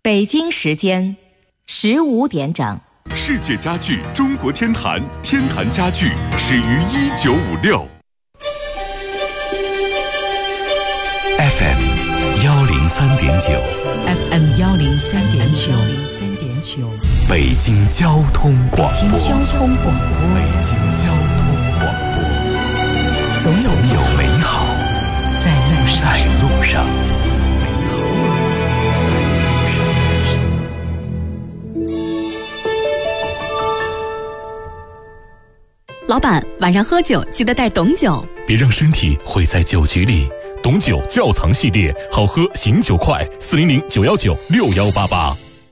北京时间15点整。 世界家具中国天坛，天坛家具始于1956。FM 103.9 FM 103.9 北京交通广播。 北京交通广播，总有美好在路上。 老板，晚上喝酒记得带董酒， 别让身体毁在酒局里。董酒窖藏系列，好喝醒酒快，400-919-6188。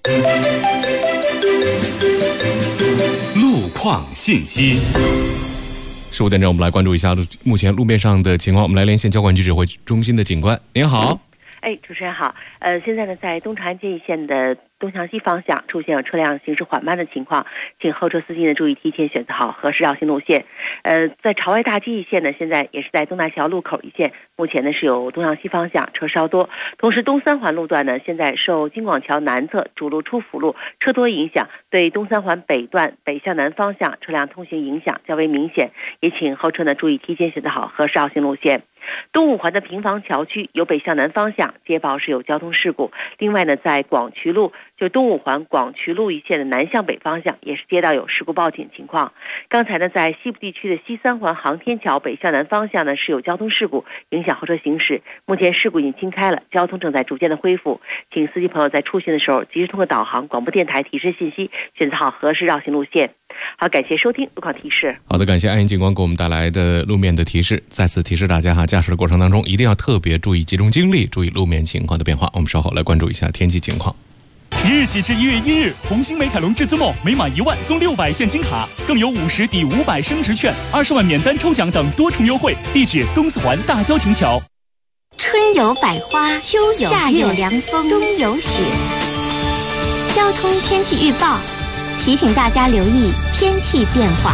路况信息。15点整，我们来关注一下目前路面上的情况。我们来连线交管局指挥中心的警官，您好。 主持人好。现在呢，在东长安街一线的东向西方向出现了车辆行驶缓慢的情况，请后车司机呢注意提前选择好合适绕行路线。在朝外大街一线呢，现在也是在东大桥路口一线，目前呢是有东向西方向车稍多。同时，东三环路段呢，现在受京广桥南侧主路出辅路车多影响，对东三环北段北向南方向车辆通行影响较为明显，也请后车呢注意提前选择好合适绕行路线。东五环的平房桥区由北向南方向接报是有交通事故，另外呢，在广渠路就东五环广渠路一线的南向北方向也是接到有事故报警情况。刚才呢，在西部地区的西三环航天桥北向南方向呢是有交通事故影响后车行驶，目前事故已经清开了，交通正在逐渐的恢复，请司机朋友在出行的时候及时通过导航广播电台提示信息，选择好合适绕行路线。好，感谢收听路况提示。 好的，感谢安莹警官给我们带来的路面的提示。再次提示大家驾驶的过程当中一定要特别注意集中精力，注意路面情况的变化。我们稍后来关注一下天气情况。 即日起至1月1日，红星美凯龙至尊梦每满1万送600现金卡，更有50抵500升值券、20万免单抽奖等多重优惠。地址东四环大郊亭桥。 春有百花，秋有夏有凉风，冬有雪。交通天气预报提醒大家留意天气变化。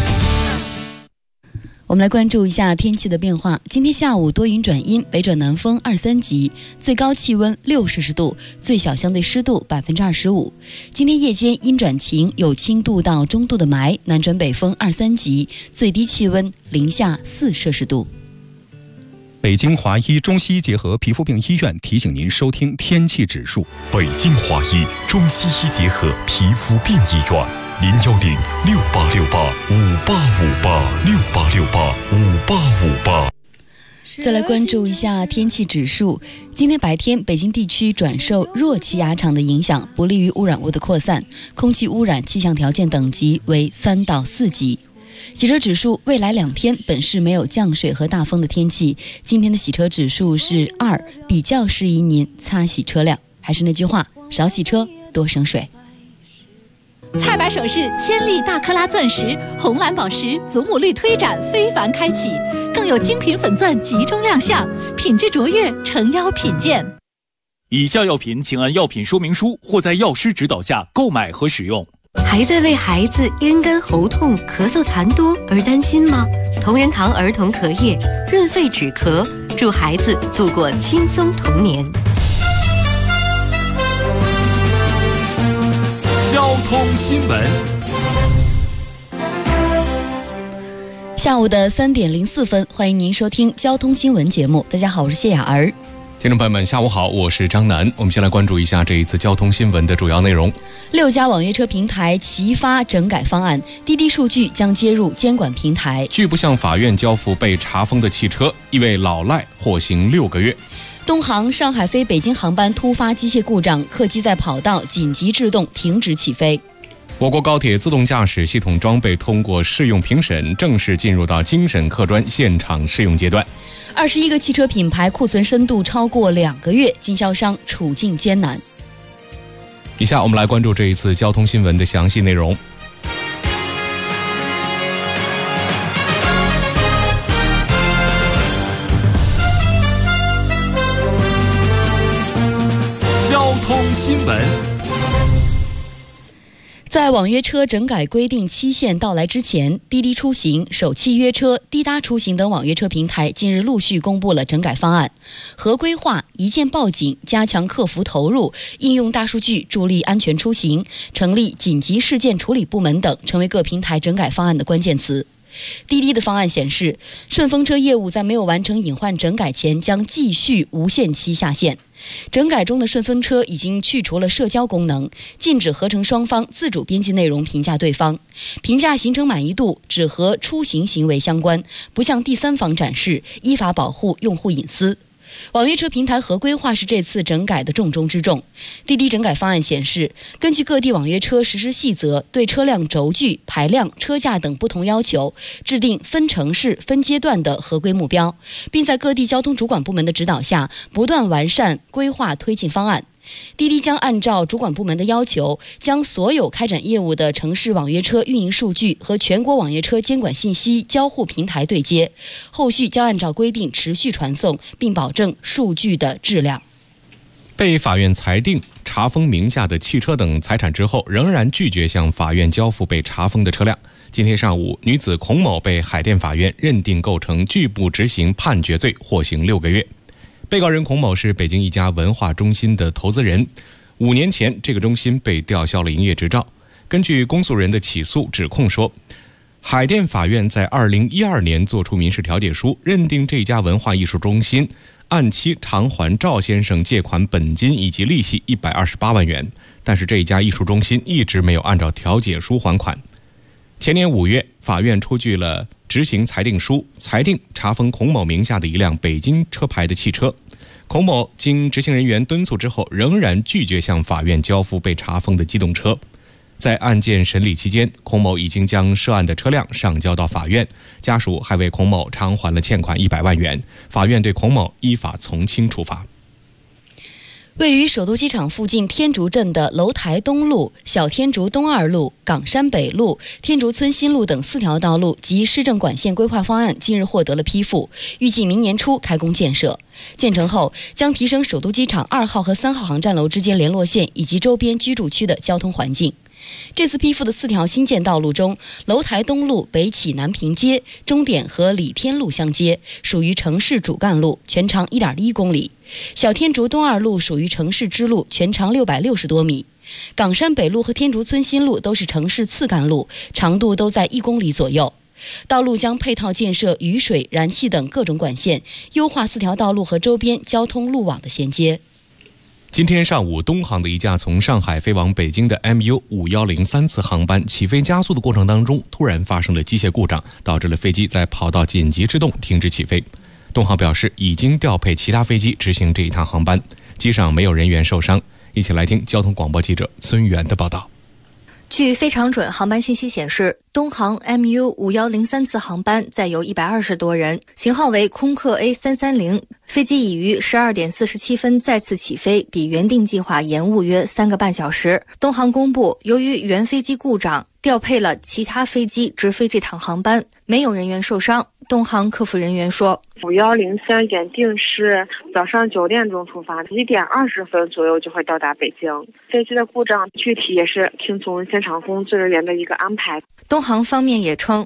我们来关注一下天气的变化。今天下午多云转阴，北转南风2、3级，最高气温6摄氏度，最小相对湿度25%。今天夜间阴转晴，有轻度到中度的霾，南转北风2、3级，最低气温零下4摄氏度。 北京华医中西医结合皮肤病医院提醒您收听天气指数。 北京华医中西医结合皮肤病医院，010-6868-5858，6868-5858。 再来关注一下天气指数。今天白天，北京地区转受弱气压场的影响，不利于污染物的扩散，空气污染气象条件等级为3到4级。洗车指数，未来2天本市没有降水和大风的天气，今天的洗车指数是2，比较适宜您擦洗车辆。还是那句话，少洗车多省水。 菜百首饰千粒大克拉钻石、红蓝宝石祖母绿推展非凡开启，更有精品粉钻集中亮相，品质卓越，诚邀品鉴。 以下药品请按药品说明书或在药师指导下购买和使用。 还在为孩子咽干喉痛、咳嗽痰多而担心吗？同仁堂儿童咳液润肺止咳，助孩子度过轻松童年。 交通新闻。 下午的3点04分，欢迎您收听交通新闻节目。大家好，我是谢雅儿。 听众朋友们，下午好，我是张楠。我们先来关注一下这一次交通新闻的主要内容。 6家网约车平台齐发整改方案，滴滴数据将接入监管平台。 拒不向法院交付被查封的汽车，一位老赖获刑6个月。 东航上海飞北京航班突发机械故障，客机在跑道紧急制动停止起飞。 我国高铁自动驾驶系统装备通过试用评审，正式进入到精审客专现场试用阶段。 21个汽车品牌库存深度超过2个月，经销商处境艰难。 以下我们来关注这一次交通新闻的详细内容。 交通新闻。 在网约车整改规定期限到来之前，滴滴出行、首汽约车、滴答出行等网约车平台近日陆续公布了整改方案，合规化、一键报警、加强客服投入、应用大数据助力安全出行、成立紧急事件处理部门等，成为各平台整改方案的关键词。滴滴的方案显示，顺风车业务在没有完成隐患整改前将继续无限期下线。整改中的顺风车已经去除了社交功能，禁止合成双方自主编辑内容评价对方，评价行程满意度只和出行行为相关，不向第三方展示，依法保护用户隐私。网约车平台合规化是这次整改的重中之重。滴滴整改方案显示，根据各地网约车实施细则，对车辆轴距、排量、车价等不同要求，制定分城市、分阶段的合规目标，并在各地交通主管部门的指导下，不断完善规划推进方案。滴滴将按照主管部门的要求，将所有开展业务的城市网约车运营数据和全国网约车监管信息交互平台对接，后续将按照规定持续传送，并保证数据的质量。 被法院裁定查封名下的汽车等财产之后，仍然拒绝向法院交付被查封的车辆。今天上午，女子孔某被海淀法院认定构成拒不执行判决罪，获刑6个月。被告人孔某是北京一家文化中心的投资人，5年前这个中心被吊销了营业执照。根据公诉人的起诉指控说，海淀法院在2012年作出民事调解书，认定这家文化艺术中心按期偿还赵先生借款本金以及利息128万元，但是这家艺术中心一直没有按照调解书还款。前年5月，法院出具了执行裁定书，裁定查封孔某名下的一辆北京车牌的汽车。孔某经执行人员敦促之后，仍然拒绝向法院交付被查封的机动车。在案件审理期间，孔某已经将涉案的车辆上交到法院，家属还为孔某偿还了欠款100万元，法院对孔某依法从轻处罚。 位于首都机场附近天竺镇的楼台东路、小天竺东二路、岗山北路、天竺村新路等4条道路及市政管线规划方案近日获得了批复，预计明年初开工建设。建成后，将提升首都机场2号和3号航站楼之间联络线以及周边居住区的交通环境。这次批复的4条新建道路中，楼台东路北起南平街，终点和李天路相接，属于城市主干路，全长 1.1 公里。小天竺东二路属于城市支路，全长660多米。岗山北路和天竺村新路都是城市次干路，长度都在1公里左右。道路将配套建设雨水、燃气等各种管线，优化4条道路和周边交通路网的衔接。 今天上午，东航的一架从上海飞往北京的 MU5103 次航班起飞加速的过程当中，突然发生了机械故障，导致了飞机在跑道紧急制动，停止起飞。东航表示已经调配其他飞机执行这一趟航班，机上没有人员受伤。一起来听交通广播记者孙源的报道。 据非常准航班信息显示，东航 MU5103 次航班载有120多人，型号为空客 A330，飞机已于12点47分再次起飞，比原定计划延误约3个半小时。东航公布，由于原飞机故障，调配了其他飞机直飞这趟航班，没有人员受伤。东航客服人员说 5103原定是早上9点钟出发，1点20分左右就会到达北京。飞机的故障具体也是听从现场工作人员的一个安排。 东航方面也称，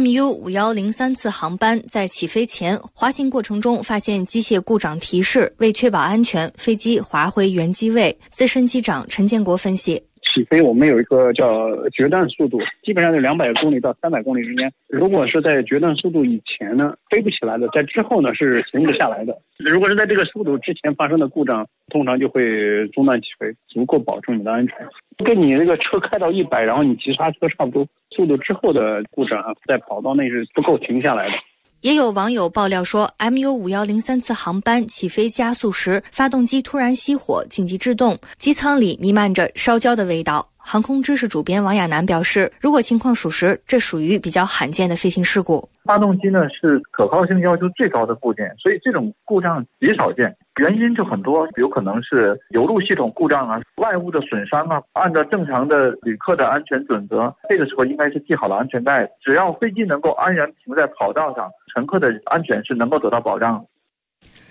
MU5103 次航班在起飞前滑行过程中发现机械故障提示，为确保安全，飞机滑回原机位。资深机长陈建国分析， 起飞我们有一个叫决断速度，基本上是200公里到300公里之间。如果是在决断速度以前呢，飞不起来的，在之后呢是停不下来的。如果是在这个速度之前发生的故障，通常就会中断起飞，足够保证你的安全。跟你这个车开到100，然后你急刹车差不多速度之后的故障在跑道内是不够停下来的。 也有网友爆料说， MU5103 次航班起飞加速时，发动机突然熄火，紧急制动，机舱里弥漫着烧焦的味道。航空知识主编王亚楠表示，如果情况属实，这属于比较罕见的飞行事故。 发动机呢是可靠性要求最高的部件，所以这种故障极少见，原因就很多，有可能是油路系统故障啊，外物的损伤啊。按照正常的旅客的安全准则，这个时候应该是系好了安全带，只要飞机能够安然停在跑道上，乘客的安全是能够得到保障。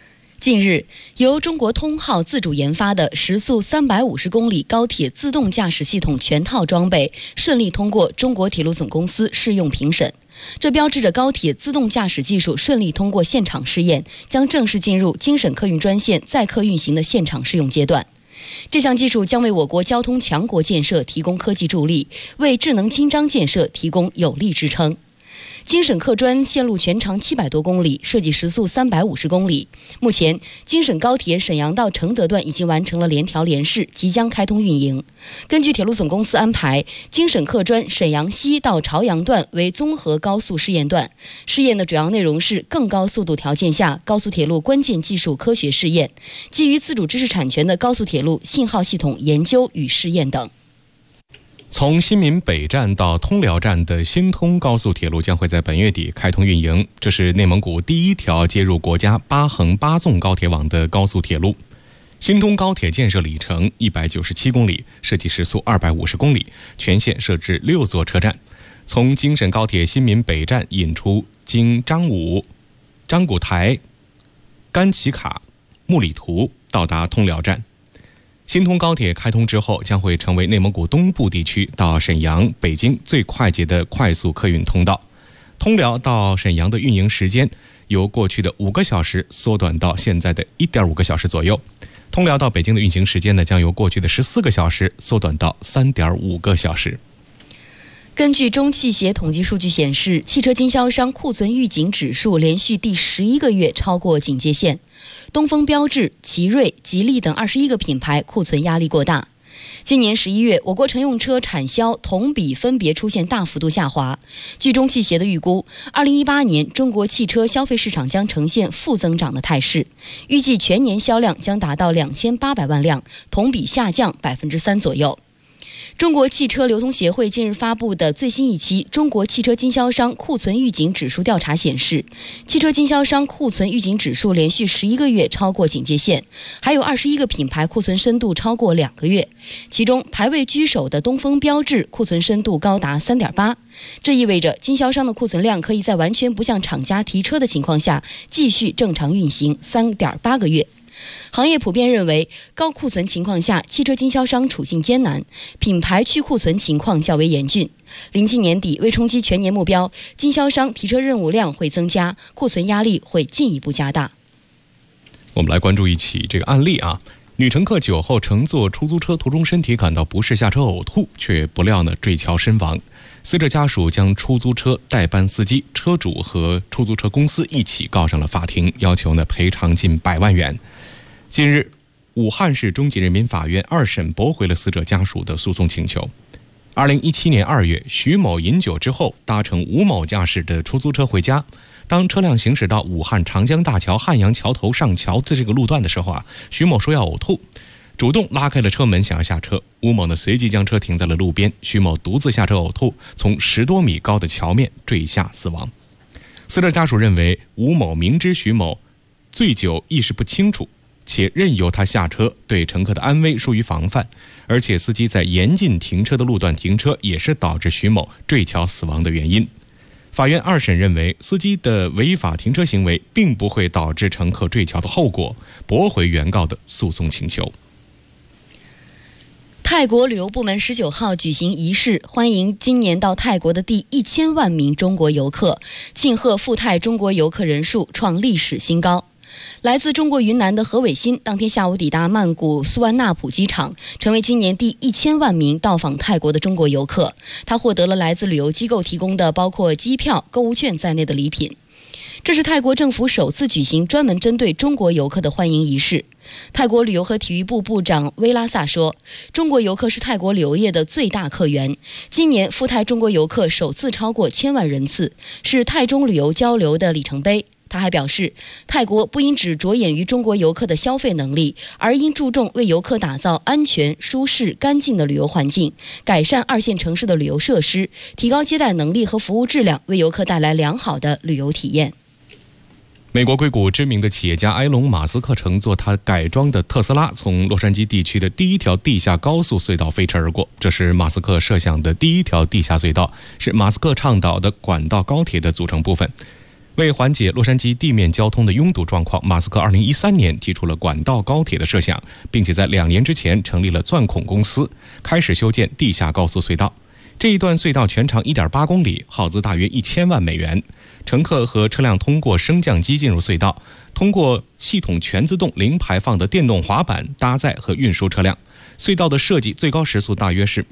近日，由中国通号自主研发的时速350公里高铁自动驾驶系统全套装备顺利通过中国铁路总公司试用评审，这标志着高铁自动驾驶技术顺利通过现场试验，将正式进入京沈客运专线载客运行的现场试用阶段。这项技术将为我国交通强国建设提供科技助力，为智能京张建设提供有力支撑。京沈客专线路全长700多公里，设计时速350公里。目前，京沈高铁沈阳到承德段已经完成了联调联试，即将开通运营。根据铁路总公司安排，京沈客专沈阳西到朝阳段为综合高速试验段，试验的主要内容是更高速度条件下高速铁路关键技术科学试验，基于自主知识产权的高速铁路信号系统研究与试验等。 从新民北站到通辽站的新通高速铁路将会在本月底开通运营，这是内蒙古第一条接入国家8横8纵高铁网的高速铁路。新通高铁建设里程197公里，设计时速250公里，全线设置6座车站。从京沈高铁新民北站引出经张武、张古台、甘旗卡、木里图到达通辽站。新通高铁开通之后，将会成为内蒙古东部地区到沈阳、北京最快捷的快速客运通道。通辽到沈阳的运营时间由过去的5个小时缩短到现在的1.5个小时左右。通辽到北京的运行时间呢，将由过去的14个小时缩短到3.5个小时。 根据中汽协统计数据显示，汽车经销商库存预警指数连续第11个月超过警戒线，东风标致、奇瑞、吉利等21个品牌库存压力过大。今年11月，我国乘用车产销同比分别出现大幅度下滑。据中汽协的预估，2018年中国汽车消费市场将呈现负增长的态势，预计全年销量将达到2800万辆，同比下降3%左右。中国汽车流通协会近日发布的最新一期中国汽车经销商库存预警指数调查显示，汽车经销商库存预警指数连续11个月超过警戒线，还有21个品牌库存深度超过2个月，其中排位居首的东风标致库存深度高达3.8，这意味着经销商的库存量可以在完全不向厂家提车的情况下继续正常运行3.8个月。行业普遍认为，高库存情况下，汽车经销商处境艰难，品牌去库存情况较为严峻。临近年底，为冲击全年目标，经销商提车任务量会增加，库存压力会进一步加大。 我们来关注一起这个案例啊，女乘客酒后乘坐出租车途中身体感到不适，下车呕吐，却不料呢坠桥身亡。死者家属将出租车代班司机、车主和出租车公司一起告上了法庭，要求呢赔偿近100万元。近日，武汉市中级人民法院2审驳回了死者家属的诉讼请求。2017年2月，徐某饮酒之后搭乘吴某驾驶的出租车回家，当车辆行驶到武汉长江大桥汉阳桥头上桥的这个路段的时候啊，徐某说要呕吐，主动拉开了车门想要下车，吴某呢随即将车停在了路边，徐某独自下车呕吐，从10多米高的桥面坠下死亡。死者家属认为吴某明知徐某醉酒意识不清楚，且任由他下车，对乘客的安危疏于防范，而且司机在严禁停车的路段停车也是导致徐某坠桥死亡的原因。法院2审认为，司机的违法停车行为并不会导致乘客坠桥的后果，驳回原告的诉讼请求。 泰国旅游部门19号举行仪式，欢迎今年到泰国的第1000万名中国游客，庆贺赴泰中国游客人数创历史新高。来自中国云南的何伟新当天下午抵达曼谷苏万纳普机场，成为今年第1000万名到访泰国的中国游客。他获得了来自旅游机构提供的包括机票、购物券在内的礼品。这是泰国政府首次举行专门针对中国游客的欢迎仪式。泰国旅游和体育部部长威拉萨说，中国游客是泰国旅游业的最大客源，今年赴泰中国游客首次超过1000万人次，是泰中旅游交流的里程碑。他还表示，泰国不应只着眼于中国游客的消费能力，而应注重为游客打造安全、舒适、干净的旅游环境，改善2线城市的旅游设施，提高接待能力和服务质量，为游客带来良好的旅游体验。 美国硅谷知名的企业家埃隆·马斯克乘坐他改装的特斯拉从洛杉矶地区的第一条地下高速隧道飞驰而过，这是马斯克设想的第一条地下隧道，是马斯克倡导的管道高铁的组成部分。 为缓解洛杉矶地面交通的拥堵状况，马斯克2013年提出了管道高铁的设想，并且在2年之前成立了钻孔公司，开始修建地下高速隧道。这一段隧道全长1.8公里，耗资大约1000万美元。乘客和车辆通过升降机进入隧道，通过系统全自动零排放的电动滑板搭载和运输车辆。隧道的设计最高时速大约是